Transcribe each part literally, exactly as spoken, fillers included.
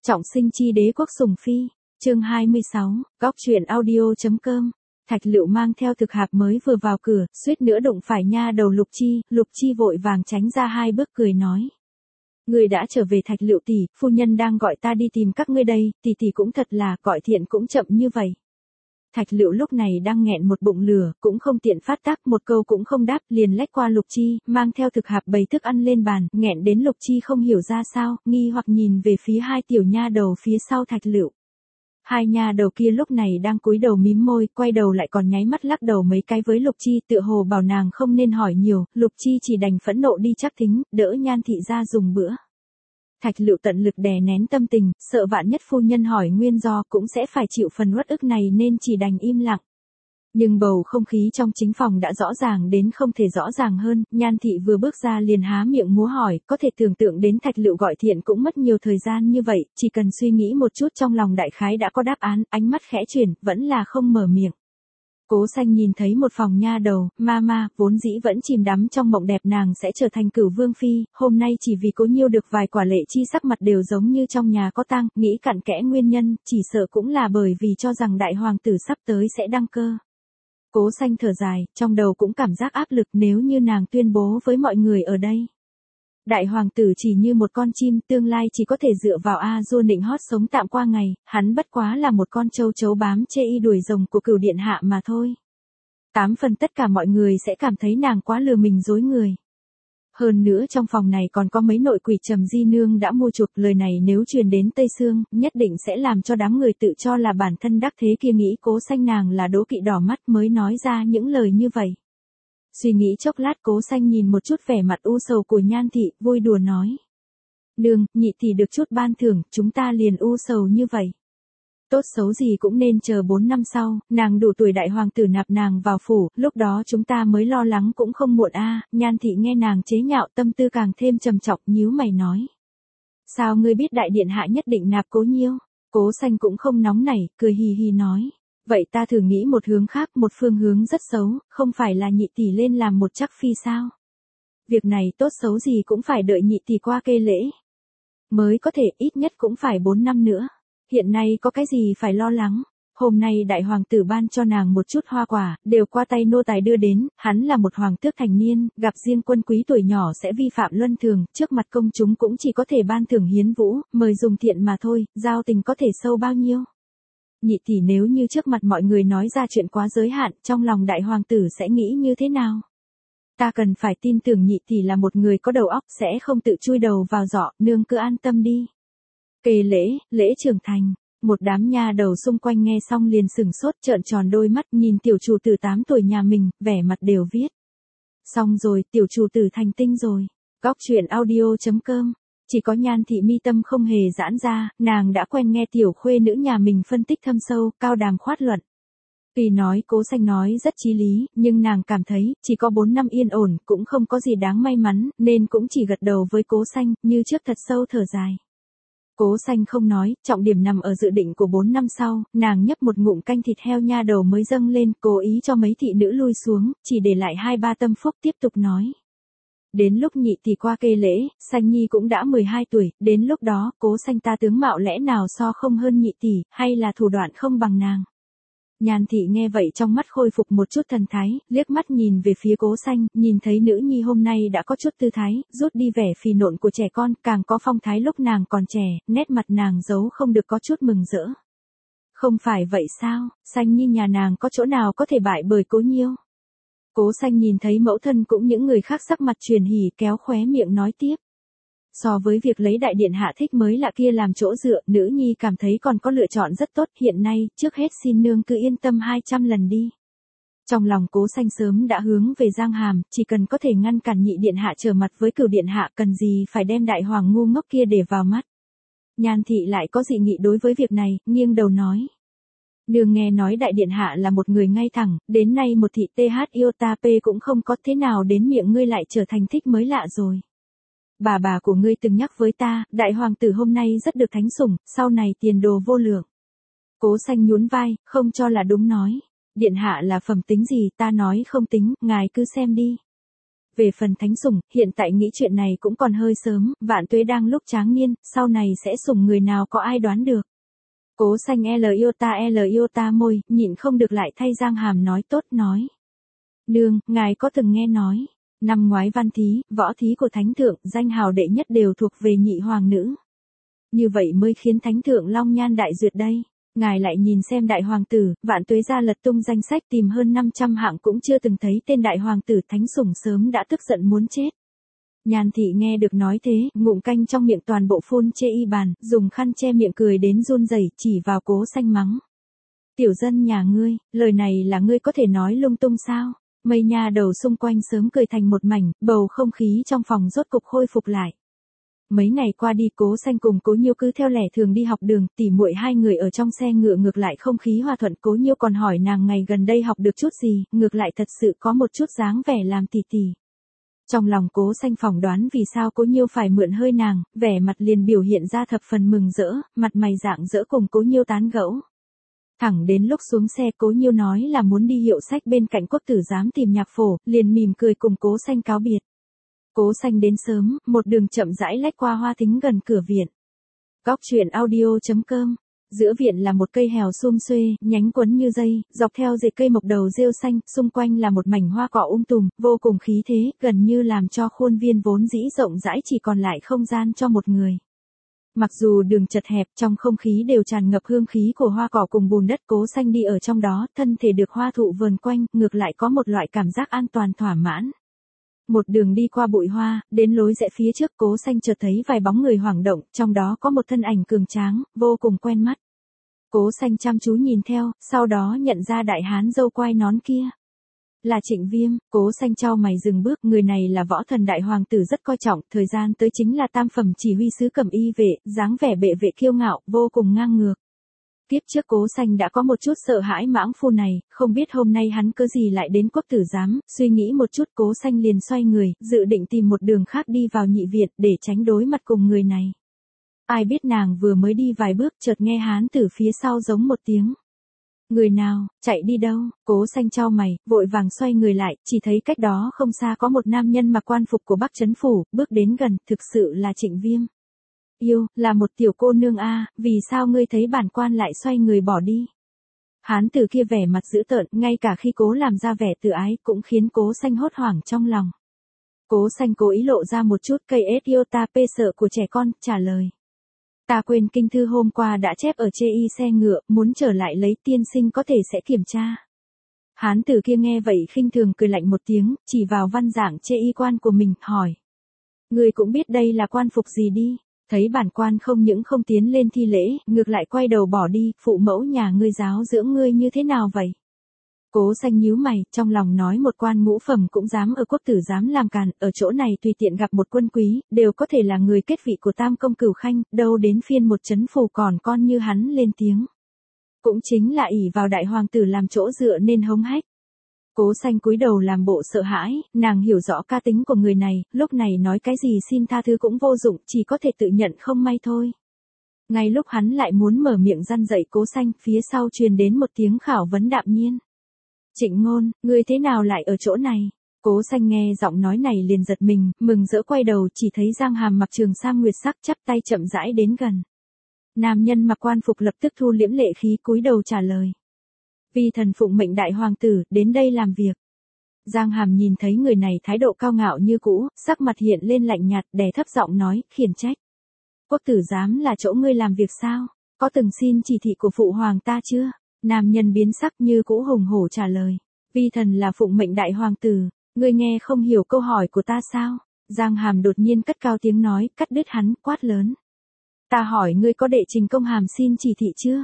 Trọng sinh chi đế quốc sủng phi, chương hai mươi sáu, góc truyện audio.com. Thạch Lựu mang theo thực hạp mới vừa vào cửa, suýt nữa đụng phải nha đầu Lục Chi, Lục Chi vội vàng tránh ra hai bước cười nói. Người đã trở về Thạch Lựu tỷ, phu nhân đang gọi ta đi tìm các ngươi đây, tỷ tỷ cũng thật là, gọi thiện cũng chậm như vậy. Thạch Lựu lúc này đang nghẹn một bụng lửa, cũng không tiện phát tác, một câu cũng không đáp, liền lách qua Lục Chi, mang theo thực hạp bày thức ăn lên bàn, nghẹn đến Lục Chi không hiểu ra sao, nghi hoặc nhìn về phía hai tiểu nha đầu phía sau Thạch Lựu. Hai nha đầu kia lúc này đang cúi đầu mím môi, quay đầu lại còn nháy mắt lắc đầu mấy cái với Lục Chi, tựa hồ bảo nàng không nên hỏi nhiều, Lục Chi chỉ đành phẫn nộ đi chắc thính, đỡ Nhan thị ra dùng bữa. Thạch Lựu tận lực đè nén tâm tình, sợ vạn nhất phu nhân hỏi nguyên do cũng sẽ phải chịu phần uất ức này nên chỉ đành im lặng. Nhưng bầu không khí trong chính phòng đã rõ ràng đến không thể rõ ràng hơn, Nhan thị vừa bước ra liền há miệng múa hỏi, có thể tưởng tượng đến Thạch Lựu gọi thiện cũng mất nhiều thời gian như vậy, chỉ cần suy nghĩ một chút trong lòng đại khái đã có đáp án, ánh mắt khẽ chuyển, vẫn là không mở miệng. Cố Xanh nhìn thấy một phòng nha đầu, mama, vốn dĩ vẫn chìm đắm trong mộng đẹp nàng sẽ trở thành cửu vương phi, hôm nay chỉ vì Cố Nhiêu được vài quả lệ chi sắc mặt đều giống như trong nhà có tang, nghĩ cặn kẽ nguyên nhân, chỉ sợ cũng là bởi vì cho rằng đại hoàng tử sắp tới sẽ đăng cơ. Cố Xanh thở dài, trong đầu cũng cảm giác áp lực nếu như nàng tuyên bố với mọi người ở đây. Đại hoàng tử chỉ như một con chim, tương lai chỉ có thể dựa vào A Du nịnh hót sống tạm qua ngày, hắn bất quá là một con châu chấu bám chê y đuổi rồng của cửu điện hạ mà thôi. Tám phần tất cả mọi người sẽ cảm thấy nàng quá lừa mình dối người. Hơn nữa trong phòng này còn có mấy nội quỷ Trầm Di Nương đã mua chuộc, lời này nếu truyền đến Tây Sương, nhất định sẽ làm cho đám người tự cho là bản thân đắc thế kia nghĩ Cố Xanh nàng là đố kỵ đỏ mắt mới nói ra những lời như vậy. Suy nghĩ chốc lát Cố Xanh nhìn một chút vẻ mặt u sầu của Nhan thị, vui đùa nói. Nương, nhị tỷ được chút ban thưởng, chúng ta liền u sầu như vậy. Tốt xấu gì cũng nên chờ bốn năm sau, nàng đủ tuổi đại hoàng tử nạp nàng vào phủ, lúc đó chúng ta mới lo lắng cũng không muộn a. Nhan thị nghe nàng chế nhạo tâm tư càng thêm trầm trọng, nhíu mày nói. Sao ngươi biết đại điện hạ nhất định nạp Cố Nhiêu? Cố Xanh cũng không nóng nảy, cười hì hì nói. Vậy ta thử nghĩ một hướng khác, một phương hướng rất xấu, không phải là nhị tỷ lên làm một chắc phi sao? Việc này tốt xấu gì cũng phải đợi nhị tỷ qua kê lễ. Mới có thể ít nhất cũng phải bốn năm nữa. Hiện nay có cái gì phải lo lắng. Hôm nay đại hoàng tử ban cho nàng một chút hoa quả, đều qua tay nô tài đưa đến, hắn là một hoàng tước thành niên, gặp riêng quân quý tuổi nhỏ sẽ vi phạm luân thường, trước mặt công chúng cũng chỉ có thể ban thưởng hiến vũ, mời dùng thiện mà thôi, giao tình có thể sâu bao nhiêu. Nhị tỷ nếu như trước mặt mọi người nói ra chuyện quá giới hạn, trong lòng đại hoàng tử sẽ nghĩ như thế nào? Ta cần phải tin tưởng nhị tỷ là một người có đầu óc sẽ không tự chui đầu vào giỏ, nương cứ an tâm đi. Kề lễ, lễ trưởng thành, một đám nha đầu xung quanh nghe xong liền sửng sốt trợn tròn đôi mắt nhìn tiểu chủ tử tám tuổi nhà mình, vẻ mặt đều viết. Xong rồi, tiểu chủ tử thành tinh rồi. Góc truyện audio.com. Chỉ có Nhan thị mi tâm không hề giãn ra, nàng đã quen nghe tiểu khuê nữ nhà mình phân tích thâm sâu, cao đàm khoát luận. Tuy nói Cố Xanh nói rất chí lý, nhưng nàng cảm thấy, chỉ có bốn năm yên ổn, cũng không có gì đáng may mắn, nên cũng chỉ gật đầu với Cố Xanh, như trước thật sâu thở dài. Cố Xanh không nói, trọng điểm nằm ở dự định của bốn năm sau, nàng nhấp một ngụm canh thịt heo nha đầu mới dâng lên, cố ý cho mấy thị nữ lui xuống, chỉ để lại hai ba tâm phúc tiếp tục nói. Đến lúc nhị tỷ qua kê lễ, Xanh Nhi cũng đã mười hai tuổi, đến lúc đó, Cố Xanh ta tướng mạo lẽ nào so không hơn nhị tỷ, hay là thủ đoạn không bằng nàng. Nhan thị nghe vậy trong mắt khôi phục một chút thần thái, liếc mắt nhìn về phía Cố Xanh, nhìn thấy nữ nhi hôm nay đã có chút tư thái, rút đi vẻ phì nộn của trẻ con, càng có phong thái lúc nàng còn trẻ, nét mặt nàng giấu không được có chút mừng rỡ. Không phải vậy sao, Xanh Nhi nhà nàng có chỗ nào có thể bại bởi Cố Nhiêu? Cố Xanh nhìn thấy mẫu thân cũng những người khác sắc mặt truyền hỉ kéo khóe miệng nói tiếp. So với việc lấy đại điện hạ thích mới lạ kia làm chỗ dựa, nữ nhi cảm thấy còn có lựa chọn rất tốt, hiện nay, trước hết xin nương cứ yên tâm hai trăm lần đi. Trong lòng Cố Xanh sớm đã hướng về Giang Hàm, chỉ cần có thể ngăn cản nhị điện hạ trở mặt với cửu điện hạ, cần gì phải đem đại hoàng ngu ngốc kia để vào mắt. Nhan thị lại có dị nghị đối với việc này, nghiêng đầu nói. Nương nghe nói đại điện hạ là một người ngay thẳng, đến nay một thị th iota p cũng không có, thế nào đến miệng ngươi lại trở thành thích mới lạ rồi. Bà bà của ngươi từng nhắc với ta, đại hoàng tử hôm nay rất được thánh sủng, sau này tiền đồ vô lượng. Cố Xanh nhún vai, không cho là đúng nói. Điện hạ là phẩm tính gì ta nói không tính, ngài cứ xem đi. Về phần thánh sủng, hiện tại nghĩ chuyện này cũng còn hơi sớm, Vạn Tuế đang lúc tráng niên, sau này sẽ sủng người nào có ai đoán được. Cố Xanh L yêu ta L yêu ta môi, nhịn không được lại thay Giang Hàm nói tốt nói. Nương, ngài có từng nghe nói, năm ngoái văn thí, võ thí của thánh thượng, danh hào đệ nhất đều thuộc về nhị hoàng nữ. Như vậy mới khiến thánh thượng long nhan đại duyệt đây. Ngài lại nhìn xem đại hoàng tử, Vạn Tuế ra lật tung danh sách tìm hơn năm trăm hạng cũng chưa từng thấy tên đại hoàng tử thánh sủng sớm đã tức giận muốn chết. Nhan thị nghe được nói thế, ngụm canh trong miệng toàn bộ phun chê y bàn, dùng khăn che miệng cười đến run rẩy chỉ vào Cố Xanh mắng. Tiểu dân nhà ngươi, lời này là ngươi có thể nói lung tung sao? Mây nha đầu xung quanh sớm cười thành một mảnh, bầu không khí trong phòng rốt cục khôi phục lại. Mấy ngày qua đi Cố Xanh cùng Cố Nhiêu cứ theo lẽ thường đi học đường, tỉ muội hai người ở trong xe ngựa ngược lại không khí hòa thuận. Cố Nhiêu còn hỏi nàng ngày gần đây học được chút gì, ngược lại thật sự có một chút dáng vẻ làm tỉ tỉ. Trong lòng Cố Xanh phỏng đoán vì sao Cố Nhiêu phải mượn hơi nàng, vẻ mặt liền biểu hiện ra thập phần mừng rỡ, mặt mày rạng rỡ cùng Cố Nhiêu tán gẫu. Thẳng đến lúc xuống xe Cố Nhiêu nói là muốn đi hiệu sách bên cạnh Quốc tử giám tìm nhạc phổ, liền mỉm cười cùng Cố Xanh cáo biệt. Cố Xanh đến sớm, một đường chậm rãi lách qua hoa thính gần cửa viện. Góc truyện audio chấm com. Giữa viện là một cây hèo sum xuê, nhánh quấn như dây, dọc theo rễ cây mọc đầu rêu xanh, xung quanh là một mảnh hoa cỏ um tùm, vô cùng khí thế, gần như làm cho khuôn viên vốn dĩ rộng rãi chỉ còn lại không gian cho một người. Mặc dù đường chật hẹp, trong không khí đều tràn ngập hương khí của hoa cỏ cùng bùn đất. Cố Xanh đi ở trong đó, thân thể được hoa thụ vờn quanh, ngược lại có một loại cảm giác an toàn thỏa mãn. Một đường đi qua bụi hoa, đến lối rẽ phía trước Cố Xanh chợt thấy vài bóng người hoảng động, trong đó có một thân ảnh cường tráng, vô cùng quen mắt. Cố Xanh chăm chú nhìn theo, sau đó nhận ra đại hán râu quai nón kia. Là Trịnh Viêm. Cố Xanh chau mày dừng bước, người này là võ thần đại hoàng tử rất coi trọng, thời gian tới chính là tam phẩm chỉ huy sứ Cẩm Y vệ, dáng vẻ bệ vệ kiêu ngạo, vô cùng ngang ngược. Tiếp trước Cố Xanh đã có một chút sợ hãi mãng phu này, không biết hôm nay hắn cớ gì lại đến Quốc tử giám, suy nghĩ một chút Cố Xanh liền xoay người, dự định tìm một đường khác đi vào nhị viện để tránh đối mặt cùng người này. Ai biết nàng vừa mới đi vài bước chợt nghe hán từ phía sau giống một tiếng. Người nào, chạy đi đâu? Cố Xanh chau mày, vội vàng xoay người lại, chỉ thấy cách đó không xa có một nam nhân mặc quan phục của Bắc Trấn Phủ, bước đến gần, thực sự là Trịnh Viêm. Yêu, là một tiểu cô nương a, vì sao ngươi thấy bản quan lại xoay người bỏ đi? Hán tử kia vẻ mặt dữ tợn, ngay cả khi cố làm ra vẻ tự ái cũng khiến Cố Xanh hốt hoảng trong lòng. Cố Xanh cố ý lộ ra một chút cây ết yêu ta pê sợ của trẻ con, trả lời. Ta quên kinh thư hôm qua đã chép ở chê y xe ngựa, muốn trở lại lấy, tiên sinh có thể sẽ kiểm tra. Hán tử kia nghe vậy khinh thường cười lạnh một tiếng, chỉ vào văn dạng chê y quan của mình, hỏi. Ngươi cũng biết đây là quan phục gì đi, thấy bản quan không những không tiến lên thi lễ, ngược lại quay đầu bỏ đi, phụ mẫu nhà ngươi giáo dưỡng ngươi như thế nào vậy? Cố Xanh nhíu mày, trong lòng nói một quan ngũ phẩm cũng dám ở Quốc tử giám làm càn, ở chỗ này tùy tiện gặp một quân quý, đều có thể là người kết vị của Tam công Cửu khanh, đâu đến phiên một trấn phủ còn con như hắn lên tiếng. Cũng chính là ỷ vào đại hoàng tử làm chỗ dựa nên hống hách. Cố Xanh cúi đầu làm bộ sợ hãi, nàng hiểu rõ ca tính của người này, lúc này nói cái gì xin tha thứ cũng vô dụng, chỉ có thể tự nhận không may thôi. Ngay lúc hắn lại muốn mở miệng răn dạy Cố Xanh, phía sau truyền đến một tiếng khảo vấn đạm nhiên. Trịnh Ngôn, ngươi thế nào lại ở chỗ này? Cố Xanh nghe giọng nói này liền giật mình, mừng rỡ quay đầu chỉ thấy Giang Hàm mặc trường sam nguyệt sắc chắp tay chậm rãi đến gần. Nam nhân mặc quan phục lập tức thu liễm lệ khí cúi đầu trả lời. Vì thần phụng mệnh đại hoàng tử, đến đây làm việc. Giang Hàm nhìn thấy người này thái độ cao ngạo như cũ, sắc mặt hiện lên lạnh nhạt, đè thấp giọng nói, khiển trách. Quốc tử giám là chỗ ngươi làm việc sao? Có từng xin chỉ thị của phụ hoàng ta chưa? Nam nhân biến sắc như cũ hùng hổ trả lời. Vi thần là phụng mệnh đại hoàng tử, ngươi nghe không hiểu câu hỏi của ta sao? Giang Hàm đột nhiên cất cao tiếng nói, cắt đứt hắn, quát lớn. Ta hỏi ngươi có đệ trình công hàm xin chỉ thị chưa?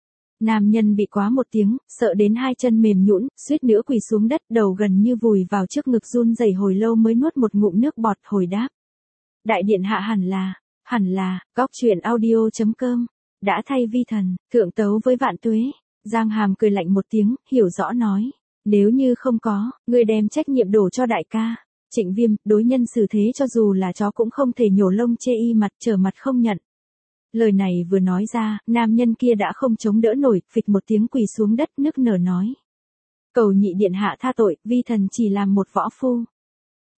Nam nhân bị quá một tiếng, sợ đến hai chân mềm nhũn, suýt nữa quỳ xuống đất, đầu gần như vùi vào trước ngực run rẩy hồi lâu mới nuốt một ngụm nước bọt hồi đáp. Đại điện hạ hẳn là, hẳn là, góc truyện audio chấm com, đã thay vi thần, thượng tấu với Vạn Tuế. Giang Hàm cười lạnh một tiếng, hiểu rõ nói. Nếu như không có, ngươi đem trách nhiệm đổ cho đại ca. Trịnh Viêm, đối nhân xử thế cho dù là chó cũng không thể nhổ lông chê y mặt, trở mặt không nhận. Lời này vừa nói ra, nam nhân kia đã không chống đỡ nổi, phịch một tiếng quỳ xuống đất nức nở nói. Cầu nhị điện hạ tha tội, vi thần chỉ làm một võ phu.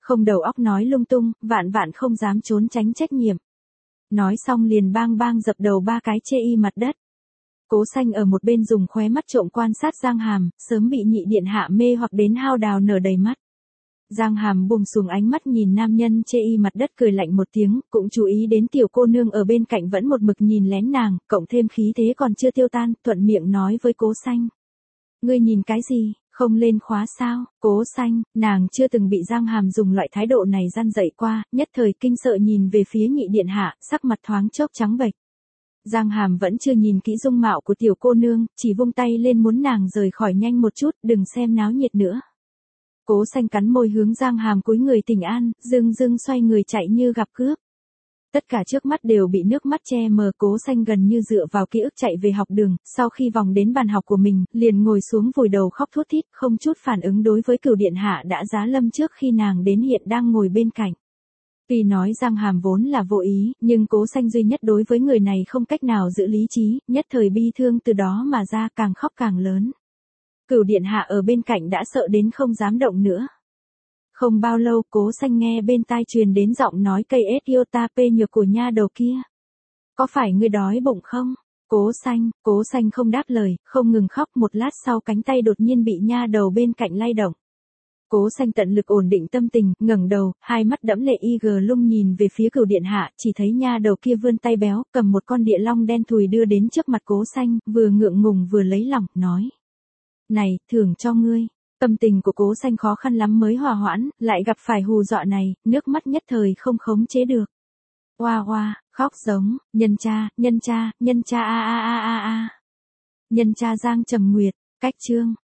Không đầu óc nói lung tung, vạn vạn không dám trốn tránh trách nhiệm. Nói xong liền bang bang dập đầu ba cái chê y mặt đất. Cố Xanh ở một bên dùng khóe mắt trộm quan sát Giang Hàm, sớm bị nhị điện hạ mê hoặc đến hao đào nở đầy mắt. Giang Hàm buông xuống ánh mắt nhìn nam nhân chê y mặt đất cười lạnh một tiếng, cũng chú ý đến tiểu cô nương ở bên cạnh vẫn một mực nhìn lén nàng, cộng thêm khí thế còn chưa tiêu tan, thuận miệng nói với Cố Xanh. Ngươi nhìn cái gì, không lên khóa sao? Cố Xanh, nàng chưa từng bị Giang Hàm dùng loại thái độ này gian dậy qua, nhất thời kinh sợ nhìn về phía nhị điện hạ, sắc mặt thoáng chốc trắng bệch. Giang Hàm vẫn chưa nhìn kỹ dung mạo của tiểu cô nương, chỉ vung tay lên muốn nàng rời khỏi nhanh một chút, đừng xem náo nhiệt nữa. Cố Xanh cắn môi hướng Giang Hàm cúi người thỉnh an, dưng dưng xoay người chạy như gặp cướp. Tất cả trước mắt đều bị nước mắt che mờ, Cố Xanh gần như dựa vào ký ức chạy về học đường, sau khi vòng đến bàn học của mình, liền ngồi xuống vùi đầu khóc thút thít, không chút phản ứng đối với Cửu điện hạ đã giá lâm trước khi nàng đến hiện đang ngồi bên cạnh. Tuy nói Giang Hàm vốn là vô ý, nhưng Cố Xanh duy nhất đối với người này không cách nào giữ lý trí, nhất thời bi thương từ đó mà ra, càng khóc càng lớn. Cửu điện hạ ở bên cạnh đã sợ đến không dám động nữa. Không bao lâu, Cố Xanh nghe bên tai truyền đến giọng nói cây ết yêu ta pê nhược của nha đầu kia. Có phải ngươi đói bụng không? Cố Xanh, Cố Xanh không đáp lời, không ngừng khóc, một lát sau cánh tay đột nhiên bị nha đầu bên cạnh lay động. Cố Xanh tận lực ổn định tâm tình, ngẩng đầu, hai mắt đẫm lệ y gờ lung nhìn về phía Cửu điện hạ, chỉ thấy nha đầu kia vươn tay béo, cầm một con địa long đen thùi đưa đến trước mặt Cố Xanh, vừa ngượng ngùng vừa lấy lòng, nói. Này, thưởng cho ngươi. Tâm tình của Cố Xanh khó khăn lắm mới hòa hoãn, lại gặp phải hù dọa này, nước mắt nhất thời không khống chế được. Oa oa, khóc giống, nhân cha, nhân cha, nhân cha a a a a a. Nhân cha Giang Trầm Nguyệt, cách chương.